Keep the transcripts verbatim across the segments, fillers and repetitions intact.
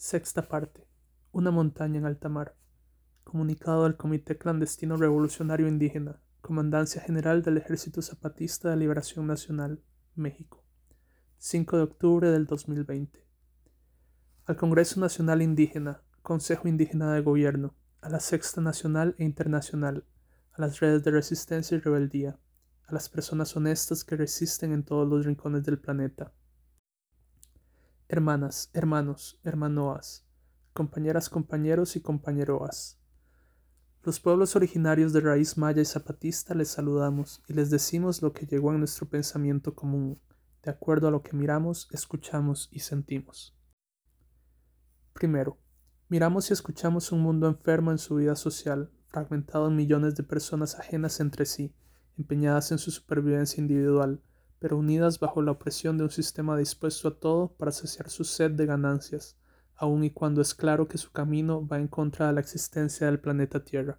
Sexta parte. Una montaña en alta mar. Comunicado del Comité Clandestino Revolucionario Indígena, Comandancia General del Ejército Zapatista de Liberación Nacional, México. cinco de octubre del dos mil veinte. Al Congreso Nacional Indígena, Consejo Indígena de Gobierno, a la Sexta Nacional e Internacional, a las redes de resistencia y rebeldía, a las personas honestas que resisten en todos los rincones del planeta. Hermanas, hermanos, hermanoas, compañeras, compañeros y compañeroas. Los pueblos originarios de raíz maya y zapatista les saludamos y les decimos lo que llegó en nuestro pensamiento común, de acuerdo a lo que miramos, escuchamos y sentimos. Primero, miramos y escuchamos un mundo enfermo en su vida social, fragmentado en millones de personas ajenas entre sí, empeñadas en su supervivencia individual, pero unidas bajo la opresión de un sistema dispuesto a todo para saciar su sed de ganancias, aun y cuando es claro que su camino va en contra de la existencia del planeta Tierra.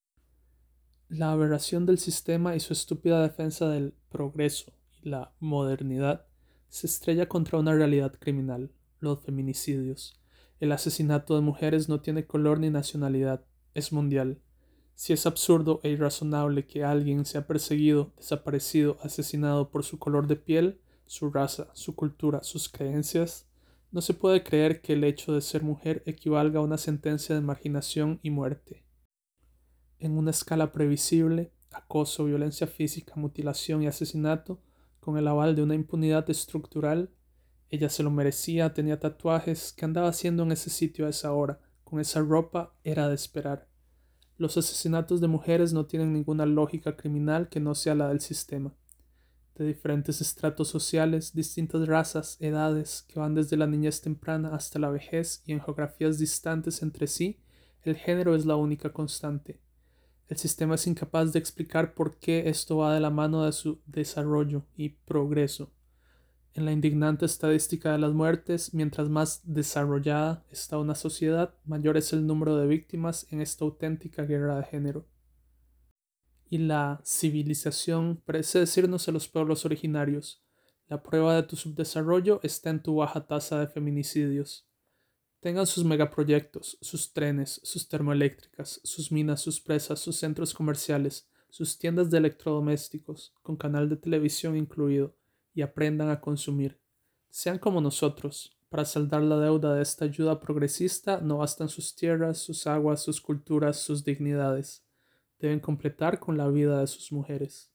La aberración del sistema y su estúpida defensa del progreso y la modernidad se estrella contra una realidad criminal, los feminicidios. El asesinato de mujeres no tiene color ni nacionalidad, es mundial. Si es absurdo e irrazonable que alguien sea perseguido, desaparecido, asesinado por su color de piel, su raza, su cultura, sus creencias, no se puede creer que el hecho de ser mujer equivalga a una sentencia de marginación y muerte. En una escala previsible, acoso, violencia física, mutilación y asesinato, con el aval de una impunidad estructural, ella se lo merecía, tenía tatuajes, ¿qué andaba haciendo en ese sitio a esa hora? Con esa ropa era de esperar. Los asesinatos de mujeres no tienen ninguna lógica criminal que no sea la del sistema. De diferentes estratos sociales, distintas razas, edades, que van desde la niñez temprana hasta la vejez y en geografías distantes entre sí, el género es la única constante. El sistema es incapaz de explicar por qué esto va de la mano de su desarrollo y progreso. En la indignante estadística de las muertes, mientras más desarrollada está una sociedad, mayor es el número de víctimas en esta auténtica guerra de género. Y la civilización parece decirnos a los pueblos originarios: la prueba de tu subdesarrollo está en tu baja tasa de feminicidios. Tengan sus megaproyectos, sus trenes, sus termoeléctricas, sus minas, sus presas, sus centros comerciales, sus tiendas de electrodomésticos, con canal de televisión incluido, y aprendan a consumir. Sean como nosotros. Para saldar la deuda de esta ayuda progresista no bastan sus tierras, sus aguas, sus culturas, sus dignidades. Deben completar con la vida de sus mujeres.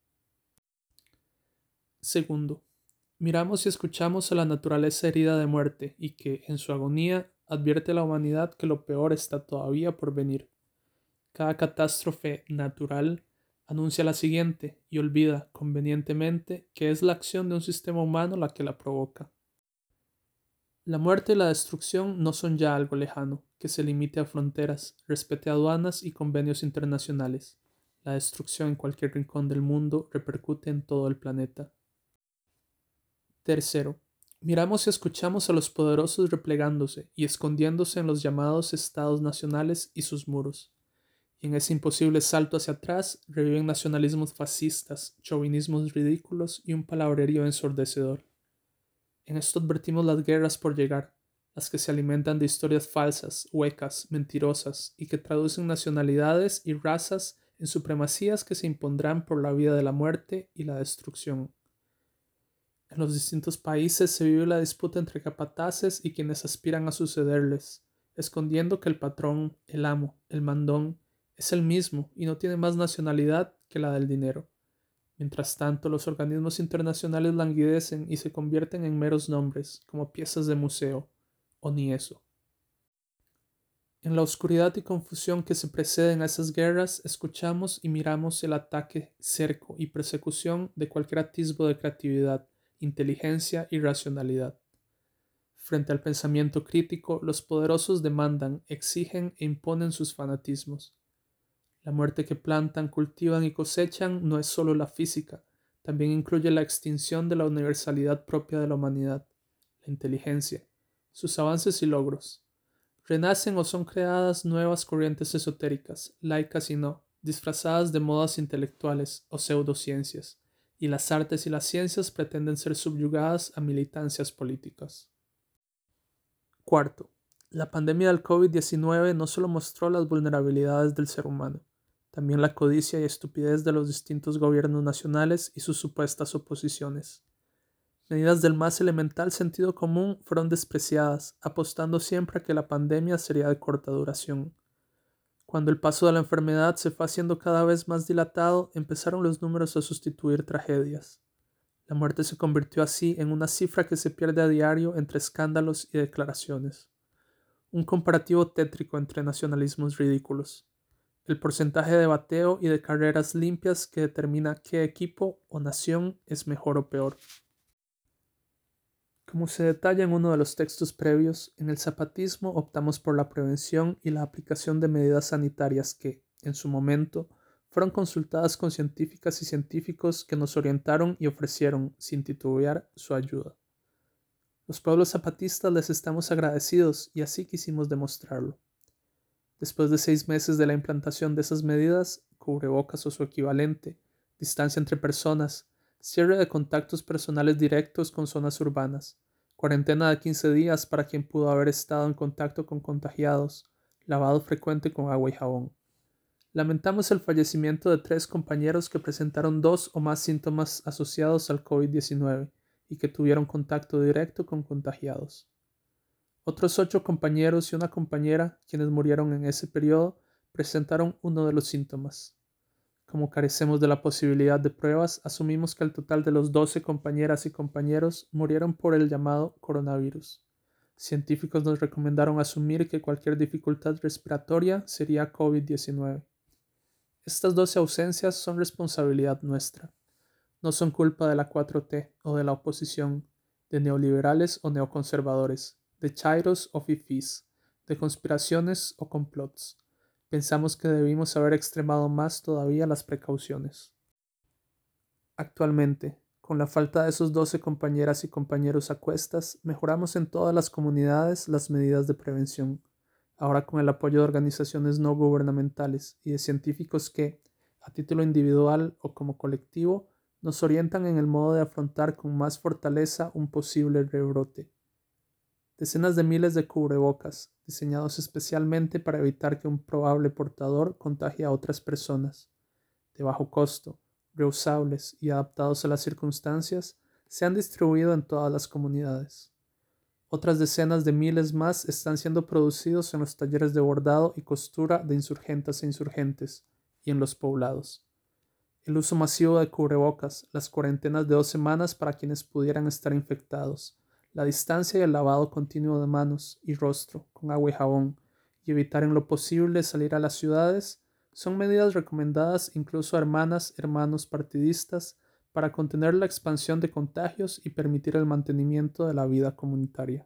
Segundo, miramos y escuchamos a la naturaleza herida de muerte y que, en su agonía, advierte a la humanidad que lo peor está todavía por venir. Cada catástrofe natural anuncia la siguiente y olvida, convenientemente, que es la acción de un sistema humano la que la provoca. La muerte y la destrucción no son ya algo lejano, que se limite a fronteras, respete aduanas y convenios internacionales. La destrucción en cualquier rincón del mundo repercute en todo el planeta. Tercero, miramos y escuchamos a los poderosos replegándose y escondiéndose en los llamados estados nacionales y sus muros. Y en ese imposible salto hacia atrás reviven nacionalismos fascistas, chauvinismos ridículos y un palabrerío ensordecedor. En esto advertimos las guerras por llegar, las que se alimentan de historias falsas, huecas, mentirosas y que traducen nacionalidades y razas en supremacías que se impondrán por la vía de la muerte y la destrucción. En los distintos países se vive la disputa entre capataces y quienes aspiran a sucederles, escondiendo que el patrón, el amo, el mandón, es el mismo y no tiene más nacionalidad que la del dinero. Mientras tanto, los organismos internacionales languidecen y se convierten en meros nombres, como piezas de museo, o ni eso. En la oscuridad y confusión que se preceden a esas guerras, escuchamos y miramos el ataque, cerco y persecución de cualquier atisbo de creatividad, inteligencia y racionalidad. Frente al pensamiento crítico, los poderosos demandan, exigen e imponen sus fanatismos. La muerte que plantan, cultivan y cosechan no es solo la física, también incluye la extinción de la universalidad propia de la humanidad, la inteligencia, sus avances y logros. Renacen o son creadas nuevas corrientes esotéricas, laicas y no, disfrazadas de modas intelectuales o pseudociencias, y las artes y las ciencias pretenden ser subyugadas a militancias políticas. Cuarto, La pandemia del COVID diecinueve no solo mostró las vulnerabilidades del ser humano, también la codicia y estupidez de los distintos gobiernos nacionales y sus supuestas oposiciones. Medidas del más elemental sentido común fueron despreciadas, apostando siempre a que la pandemia sería de corta duración. Cuando el paso de la enfermedad se fue haciendo cada vez más dilatado, empezaron los números a sustituir tragedias. La muerte se convirtió así en una cifra que se pierde a diario entre escándalos y declaraciones. Un comparativo tétrico entre nacionalismos ridículos. El porcentaje de bateo y de carreras limpias que determina qué equipo o nación es mejor o peor. Como se detalla en uno de los textos previos, en el zapatismo optamos por la prevención y la aplicación de medidas sanitarias que, en su momento, fueron consultadas con científicas y científicos que nos orientaron y ofrecieron, sin titubear, su ayuda. Los pueblos zapatistas les estamos agradecidos y así quisimos demostrarlo. Después de seis meses de la implantación de esas medidas, cubrebocas o su equivalente, distancia entre personas, cierre de contactos personales directos con zonas urbanas, cuarentena de quince días para quien pudo haber estado en contacto con contagiados, lavado frecuente con agua y jabón. Lamentamos el fallecimiento de tres compañeros que presentaron dos o más síntomas asociados al COVID diecinueve y que tuvieron contacto directo con contagiados. Otros ocho compañeros y una compañera, quienes murieron en ese periodo, presentaron uno de los síntomas. Como carecemos de la posibilidad de pruebas, asumimos que el total de los doce compañeras y compañeros murieron por el llamado coronavirus. Científicos nos recomendaron asumir que cualquier dificultad respiratoria sería COVID diecinueve. Estas doce ausencias son responsabilidad nuestra. No son culpa de la cuatro T o de la oposición, de neoliberales o neoconservadores, de chairos o fifís, de conspiraciones o complots. Pensamos que debimos haber extremado más todavía las precauciones. Actualmente, con la falta de esos doce compañeras y compañeros a cuestas, mejoramos en todas las comunidades las medidas de prevención, ahora con el apoyo de organizaciones no gubernamentales y de científicos que, a título individual o como colectivo, nos orientan en el modo de afrontar con más fortaleza un posible rebrote. Decenas de miles de cubrebocas, diseñados especialmente para evitar que un probable portador contagie a otras personas, de bajo costo, reusables y adaptados a las circunstancias, se han distribuido en todas las comunidades. Otras decenas de miles más están siendo producidos en los talleres de bordado y costura de insurgentas e insurgentes y en los poblados. El uso masivo de cubrebocas, las cuarentenas de dos semanas para quienes pudieran estar infectados, la distancia y el lavado continuo de manos y rostro con agua y jabón, y evitar en lo posible salir a las ciudades, son medidas recomendadas incluso a hermanas, hermanos partidistas para contener la expansión de contagios y permitir el mantenimiento de la vida comunitaria.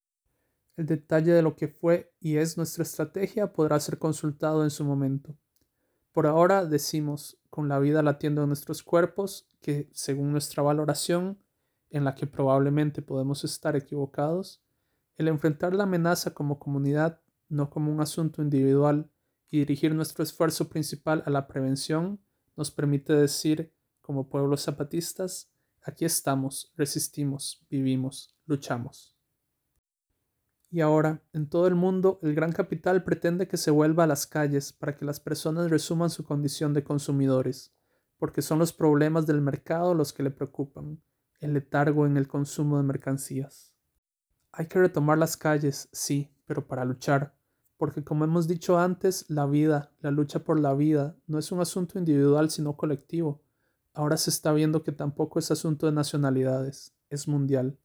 El detalle de lo que fue y es nuestra estrategia podrá ser consultado en su momento. Por ahora decimos, con la vida latiendo en nuestros cuerpos, que según nuestra valoración, en la que probablemente podemos estar equivocados, el enfrentar la amenaza como comunidad, no como un asunto individual, y dirigir nuestro esfuerzo principal a la prevención, nos permite decir, como pueblos zapatistas, aquí estamos, resistimos, vivimos, luchamos. Y ahora, en todo el mundo, el gran capital pretende que se vuelva a las calles para que las personas resuman su condición de consumidores, porque son los problemas del mercado los que le preocupan, el letargo en el consumo de mercancías. Hay que retomar las calles, sí, pero para luchar, porque como hemos dicho antes, la vida, la lucha por la vida, no es un asunto individual sino colectivo. Ahora se está viendo que tampoco es asunto de nacionalidades, es mundial.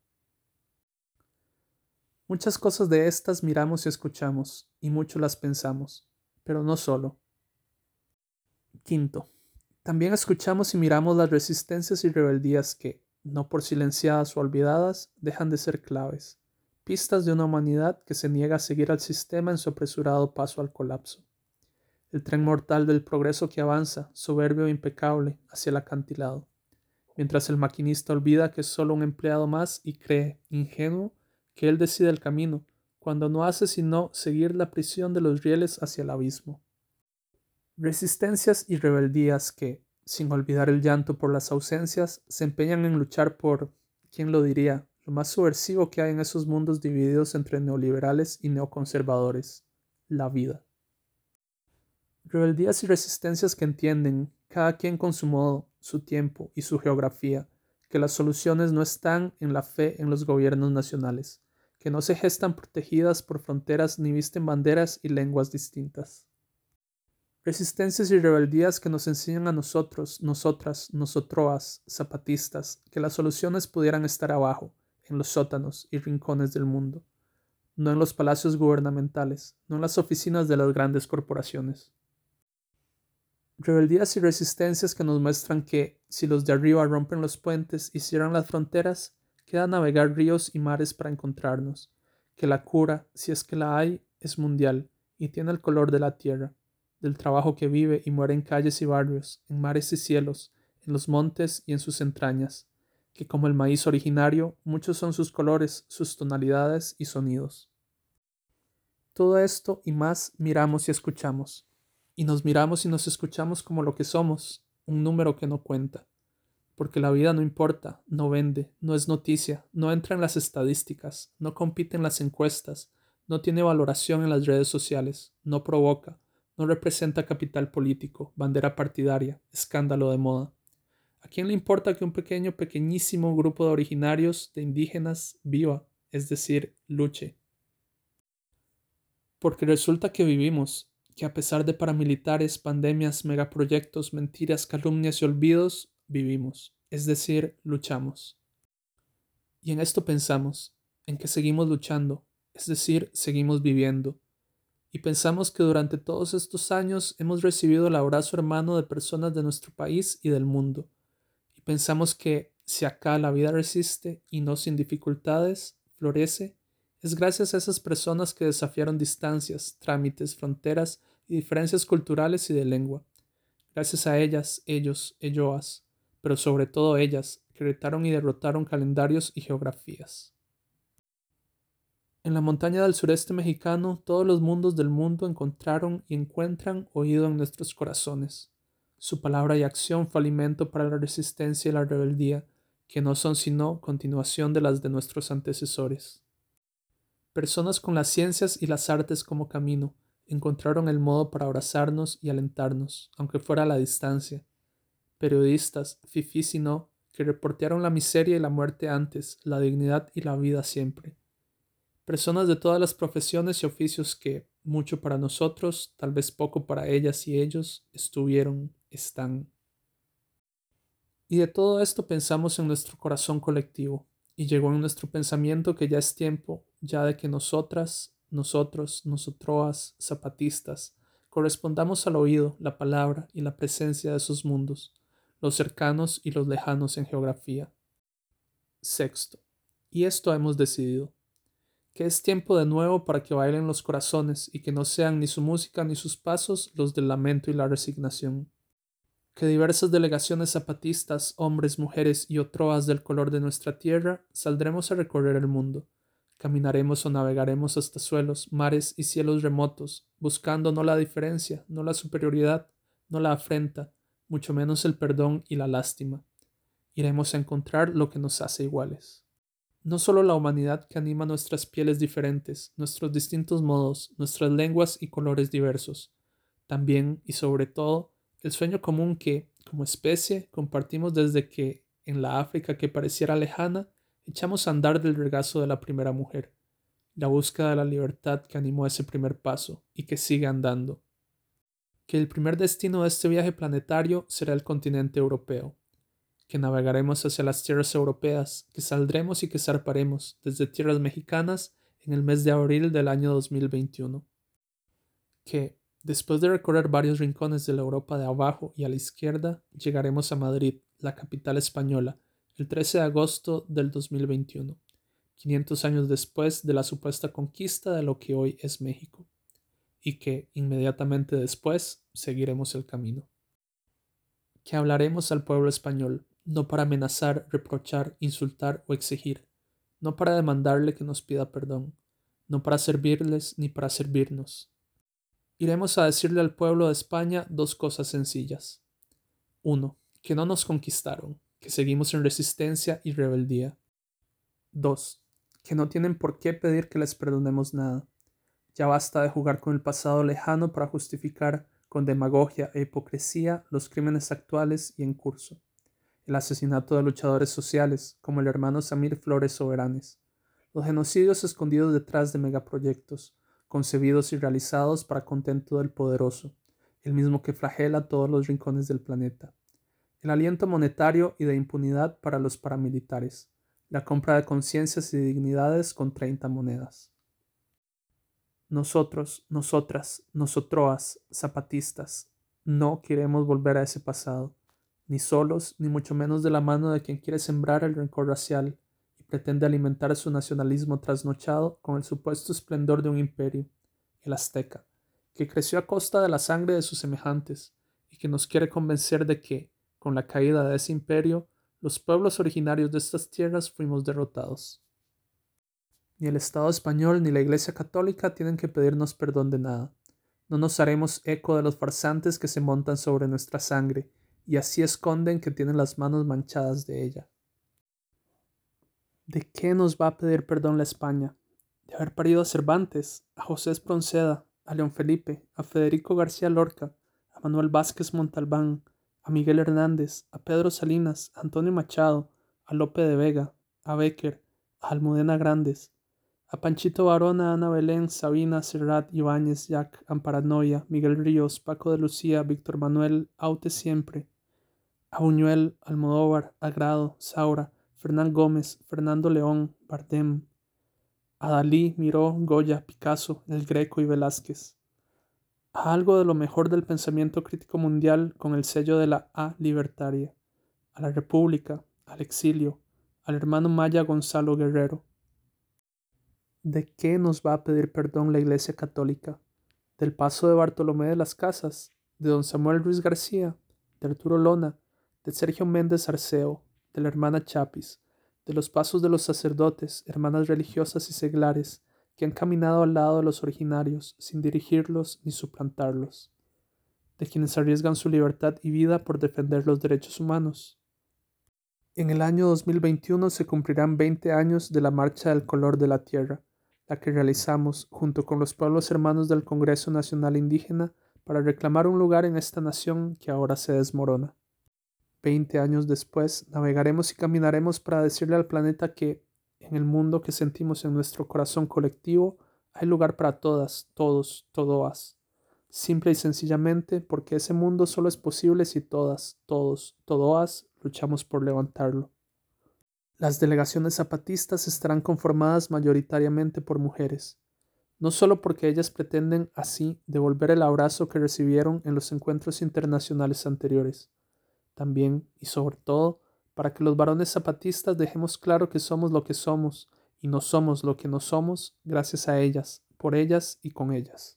Muchas cosas de estas miramos y escuchamos, y mucho las pensamos, pero no solo. Quinto, también escuchamos y miramos las resistencias y rebeldías que, no por silenciadas o olvidadas, dejan de ser claves, pistas de una humanidad que se niega a seguir al sistema en su apresurado paso al colapso. El tren mortal del progreso que avanza, soberbio e impecable, hacia el acantilado, mientras el maquinista olvida que es solo un empleado más y cree, ingenuo, que él decide el camino, cuando no hace sino seguir la prisión de los rieles hacia el abismo. Resistencias y rebeldías que, sin olvidar el llanto por las ausencias, se empeñan en luchar por, ¿quién lo diría?, lo más subversivo que hay en esos mundos divididos entre neoliberales y neoconservadores, la vida. Rebeldías y resistencias que entienden, cada quien con su modo, su tiempo y su geografía, que las soluciones no están en la fe en los gobiernos nacionales, que no se gestan protegidas por fronteras ni visten banderas y lenguas distintas. Resistencias y rebeldías que nos enseñan a nosotros, nosotras, nosotroas, zapatistas, que las soluciones pudieran estar abajo, en los sótanos y rincones del mundo, no en los palacios gubernamentales, no en las oficinas de las grandes corporaciones. Rebeldías y resistencias que nos muestran que, si los de arriba rompen los puentes y cierran las fronteras, queda navegar ríos y mares para encontrarnos, que la cura, si es que la hay, es mundial y tiene el color de la tierra, del trabajo que vive y muere en calles y barrios, en mares y cielos, en los montes y en sus entrañas, que como el maíz originario, muchos son sus colores, sus tonalidades y sonidos. Todo esto y más miramos y escuchamos, y nos miramos y nos escuchamos como lo que somos, un número que no cuenta, porque la vida no importa, no vende, no es noticia, no entra en las estadísticas, no compite en las encuestas, no tiene valoración en las redes sociales, no provoca, no representa capital político, bandera partidaria, escándalo de moda. ¿A quién le importa que un pequeño, pequeñísimo grupo de originarios, de indígenas, viva, es decir, luche? Porque resulta que vivimos, que a pesar de paramilitares, pandemias, megaproyectos, mentiras, calumnias y olvidos, vivimos, es decir, luchamos. Y en esto pensamos, en que seguimos luchando, es decir, seguimos viviendo. Y pensamos que durante todos estos años hemos recibido el abrazo hermano de personas de nuestro país y del mundo. Y pensamos que si acá la vida resiste y no sin dificultades, florece, es gracias a esas personas que desafiaron distancias, trámites, fronteras y diferencias culturales y de lengua. Gracias a ellas, ellos, elloas, pero sobre todo ellas, que retaron y derrotaron calendarios y geografías. En la montaña del sureste mexicano, todos los mundos del mundo encontraron y encuentran oído en nuestros corazones. Su palabra y acción fue alimento para la resistencia y la rebeldía, que no son sino continuación de las de nuestros antecesores. Personas con las ciencias y las artes como camino, encontraron el modo para abrazarnos y alentarnos, aunque fuera a la distancia. Periodistas, fifís y no, que reportearon la miseria y la muerte antes, la dignidad y la vida siempre. Personas de todas las profesiones y oficios que, mucho para nosotros, tal vez poco para ellas y ellos, estuvieron, están. Y de todo esto pensamos en nuestro corazón colectivo, y llegó en nuestro pensamiento que ya es tiempo, ya de que nosotras, nosotros, nosotroas, zapatistas, correspondamos al oído, la palabra y la presencia de esos mundos, los cercanos y los lejanos en geografía. Sexto. Y esto hemos decidido, que es tiempo de nuevo para que bailen los corazones y que no sean ni su música ni sus pasos los del lamento y la resignación. Que diversas delegaciones zapatistas, hombres, mujeres y otroas del color de nuestra tierra, saldremos a recorrer el mundo. Caminaremos o navegaremos hasta suelos, mares y cielos remotos, buscando no la diferencia, no la superioridad, no la afrenta, mucho menos el perdón y la lástima. Iremos a encontrar lo que nos hace iguales. No solo la humanidad que anima nuestras pieles diferentes, nuestros distintos modos, nuestras lenguas y colores diversos. También, y sobre todo, el sueño común que, como especie, compartimos desde que, en la África que pareciera lejana, echamos a andar del regazo de la primera mujer. La búsqueda de la libertad que animó ese primer paso y que sigue andando. Que el primer destino de este viaje planetario será el continente europeo. Que navegaremos hacia las tierras europeas, que saldremos y que zarparemos desde tierras mexicanas en el mes de abril del año dos mil veintiuno. Que, después de recorrer varios rincones de la Europa de abajo y a la izquierda, llegaremos a Madrid, la capital española, el trece de agosto del dos mil veintiuno, quinientos años después de la supuesta conquista de lo que hoy es México. Y que, inmediatamente después, seguiremos el camino. Que hablaremos al pueblo español, no para amenazar, reprochar, insultar o exigir, no para demandarle que nos pida perdón, no para servirles ni para servirnos. Iremos a decirle al pueblo de España dos cosas sencillas. Uno, que no nos conquistaron, que seguimos en resistencia y rebeldía. dos. Que no tienen por qué pedir que les perdonemos nada. Ya basta de jugar con el pasado lejano para justificar con demagogia e hipocresía los crímenes actuales y en curso. El asesinato de luchadores sociales, como el hermano Samir Flores Soberanes. Los genocidios escondidos detrás de megaproyectos, concebidos y realizados para contento del poderoso, el mismo que flagela todos los rincones del planeta. El aliento monetario y de impunidad para los paramilitares. La compra de conciencias y dignidades con treinta monedas. Nosotros, nosotras, nosotroas, zapatistas, no queremos volver a ese pasado, ni solos, ni mucho menos de la mano de quien quiere sembrar el rencor racial y pretende alimentar su nacionalismo trasnochado con el supuesto esplendor de un imperio, el azteca, que creció a costa de la sangre de sus semejantes y que nos quiere convencer de que, con la caída de ese imperio, los pueblos originarios de estas tierras fuimos derrotados. Ni el Estado español ni la Iglesia católica tienen que pedirnos perdón de nada. No nos haremos eco de los farsantes que se montan sobre nuestra sangre y así esconden que tienen las manos manchadas de ella. ¿De qué nos va a pedir perdón la España? De haber parido a Cervantes, a José Espronceda, a León Felipe, a Federico García Lorca, a Manuel Vázquez Montalbán, a Miguel Hernández, a Pedro Salinas, a Antonio Machado, a Lope de Vega, a Bécquer, a Almudena Grandes, a Panchito Varona, Ana Belén, Sabina, Serrat, Ibáñez, Jack, Amparanoia, Miguel Ríos, Paco de Lucía, Víctor Manuel, Aute Siempre, a Buñuel, Almodóvar, Agrado, Saura, Fernán Gómez, Fernando León, Bardem, a Dalí, Miró, Goya, Picasso, El Greco y Velázquez, a algo de lo mejor del pensamiento crítico mundial con el sello de la A libertaria, a la República, al exilio, al hermano Maya Gonzalo Guerrero. ¿De qué nos va a pedir perdón la Iglesia Católica? ¿Del paso de Bartolomé de las Casas, de don Samuel Ruiz García, de Arturo Lona, de Sergio Méndez Arceo, de la hermana Chapis, de los pasos de los sacerdotes, hermanas religiosas y seglares, que han caminado al lado de los originarios, sin dirigirlos ni suplantarlos? ¿De quienes arriesgan su libertad y vida por defender los derechos humanos? En el año dos mil veintiuno se cumplirán veinte años de la Marcha del Color de la Tierra, la que realizamos junto con los pueblos hermanos del Congreso Nacional Indígena para reclamar un lugar en esta nación que ahora se desmorona. Veinte años después, navegaremos y caminaremos para decirle al planeta que, en el mundo que sentimos en nuestro corazón colectivo, hay lugar para todas, todos, todoas. Simple y sencillamente porque ese mundo solo es posible si todas, todos, todoas luchamos por levantarlo. Las delegaciones zapatistas estarán conformadas mayoritariamente por mujeres, no solo porque ellas pretenden así devolver el abrazo que recibieron en los encuentros internacionales anteriores, también y sobre todo para que los varones zapatistas dejemos claro que somos lo que somos y no somos lo que no somos gracias a ellas, por ellas y con ellas.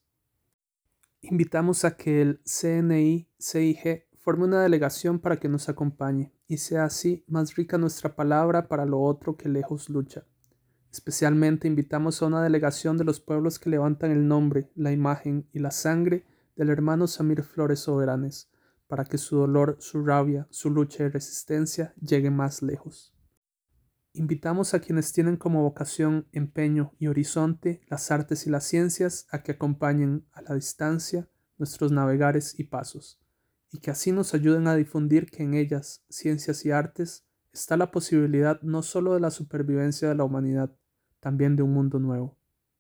Invitamos a que el C N I C I G forme una delegación para que nos acompañe y sea así más rica nuestra palabra para lo otro que lejos lucha. Especialmente invitamos a una delegación de los pueblos que levantan el nombre, la imagen y la sangre del hermano Samir Flores Soberanes, para que su dolor, su rabia, su lucha y resistencia llegue más lejos. Invitamos a quienes tienen como vocación, empeño y horizonte las artes y las ciencias a que acompañen a la distancia nuestros navegares y pasos, y que así nos ayuden a difundir que en ellas, ciencias y artes, está la posibilidad no solo de la supervivencia de la humanidad, también de un mundo nuevo.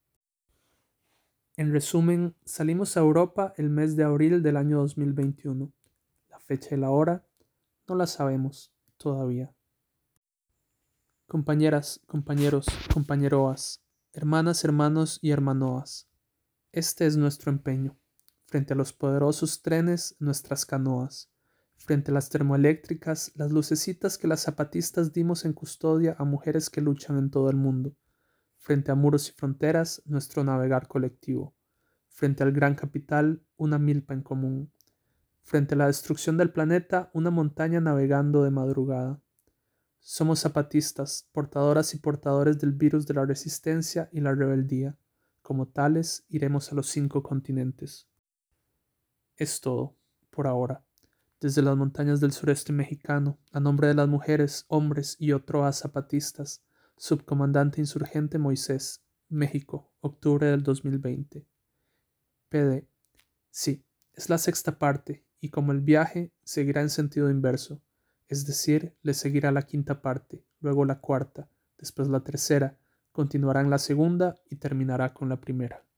En resumen, salimos a Europa el mes de abril del año dos mil veintiuno. La fecha y la hora no la sabemos todavía. Compañeras, compañeros, compañeroas, hermanas, hermanos y hermanoas, este es nuestro empeño. Frente a los poderosos trenes, nuestras canoas. Frente a las termoeléctricas, las lucecitas que las zapatistas dimos en custodia a mujeres que luchan en todo el mundo. Frente a muros y fronteras, nuestro navegar colectivo. Frente al gran capital, una milpa en común. Frente a la destrucción del planeta, una montaña navegando de madrugada. Somos zapatistas, portadoras y portadores del virus de la resistencia y la rebeldía. Como tales, iremos a los cinco continentes. Es todo, por ahora. Desde las montañas del sureste mexicano, a nombre de las mujeres, hombres y otros zapatistas, Subcomandante Insurgente Moisés, México, octubre del dos mil veinte. P D. Sí, es la sexta parte, y como el viaje, seguirá en sentido inverso, es decir, le seguirá la quinta parte, luego la cuarta, después la tercera, continuará en la segunda y terminará con la primera.